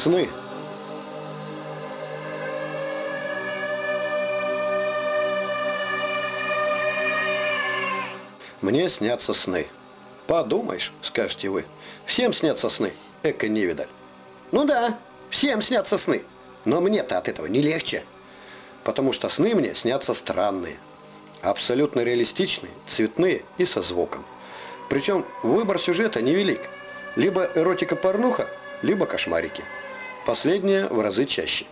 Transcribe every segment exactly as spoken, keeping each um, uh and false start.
Сны. Мне снятся сны. Подумаешь, скажете вы, всем снятся сны, эко-невидаль. Ну да, всем снятся сны, но мне-то от этого не легче. Потому что сны мне снятся странные, абсолютно реалистичные, цветные и со звуком. Причем выбор сюжета невелик. Либо эротика-порнуха, либо кошмарики. Последнее в разы чаще.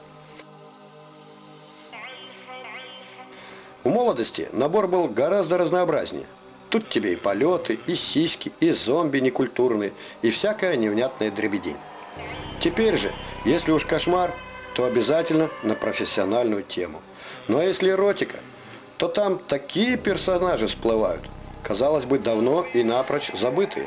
В молодости набор был гораздо разнообразнее. Тут тебе и полеты, и сиськи, и зомби некультурные, и всякая невнятная дребедень. Теперь же, если уж кошмар, то обязательно на профессиональную тему. Ну а если эротика, то там такие персонажи всплывают, казалось бы, давно и напрочь забытые.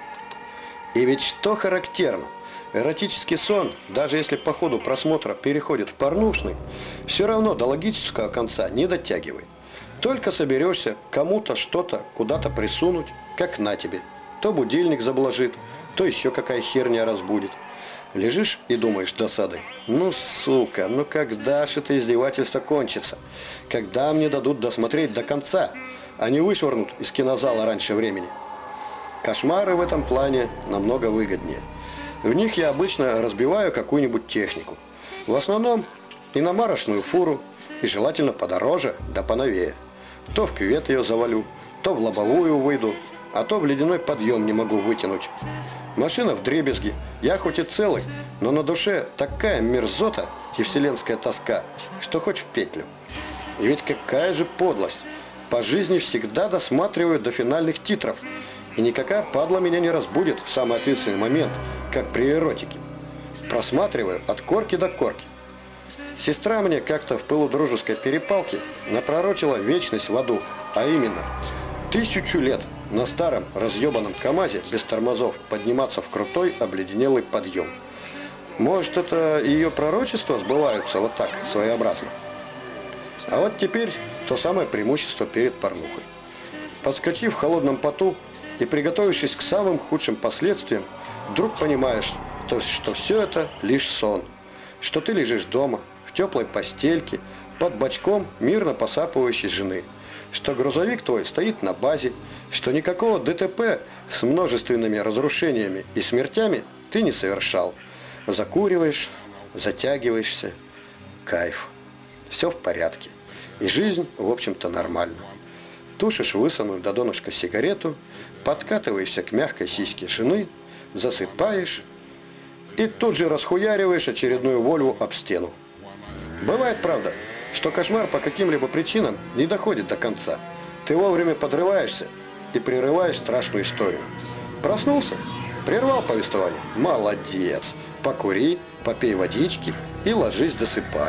И ведь что характерно, эротический сон, даже если по ходу просмотра переходит в порнушный, все равно до логического конца не дотягивает. Только соберешься кому-то что-то куда-то присунуть, как на тебе. То будильник заблажит, то еще какая херня разбудит. Лежишь и думаешь досадой: ну сука, ну когда ж это издевательство кончится? Когда мне дадут досмотреть до конца, а не вышвырнут из кинозала раньше времени? Кошмары в этом плане намного выгоднее. В них я обычно разбиваю какую-нибудь технику. В основном иномарочную фуру, и желательно подороже да поновее. То в кювет ее завалю, то в лобовую выйду, а то в ледяной подъем не могу вытянуть. Машина вдребезги, я хоть и целый, но на душе такая мерзота и вселенская тоска, что хоть в петлю. И ведь какая же подлость! По жизни всегда досматриваю до финальных титров, и никакая падла меня не разбудит в самый ответственный момент, как при эротике. Просматриваю от корки до корки. Сестра мне как-то в пылу дружеской перепалки напророчила вечность в аду, а именно тысячу лет на старом разъебанном КамАЗе без тормозов подниматься в крутой обледенелый подъем. Может, это ее пророчества сбываются вот так, своеобразно? А вот теперь то самое преимущество перед порнухой. Подскочив в холодном поту и приготовившись к самым худшим последствиям, вдруг понимаешь, что, что все это лишь сон, что ты лежишь дома, в теплой постельке, под бочком мирно посапывающей жены, что грузовик твой стоит на базе, что никакого ДТП с множественными разрушениями и смертями ты не совершал. Закуриваешь, затягиваешься, кайф. Все в порядке. И жизнь, в общем-то, нормальна. Тушишь высунутую до донышка сигарету, подкатываешься к мягкой сиське жены, засыпаешь и тут же расхуяриваешь очередную Вольву об стену. Бывает, правда, что кошмар по каким-либо причинам не доходит до конца. Ты вовремя подрываешься и прерываешь страшную историю. Проснулся? Прервал повествование? Молодец! Покури, попей водички и ложись досыпать.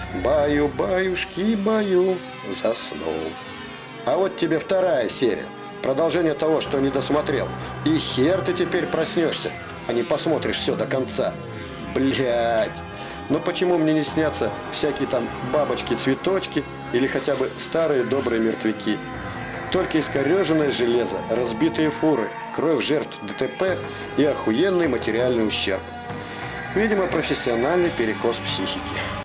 Баю-баюшки, баю, заснул. А вот тебе вторая серия. Продолжение того, что не досмотрел. И хер ты теперь проснешься, а не посмотришь все до конца. Блядь. Ну почему мне не снятся всякие там бабочки-цветочки или хотя бы старые добрые мертвяки? Только искореженное железо, разбитые фуры, кровь жертв ДТП и охуенный материальный ущерб. Видимо, профессиональный перекос психики.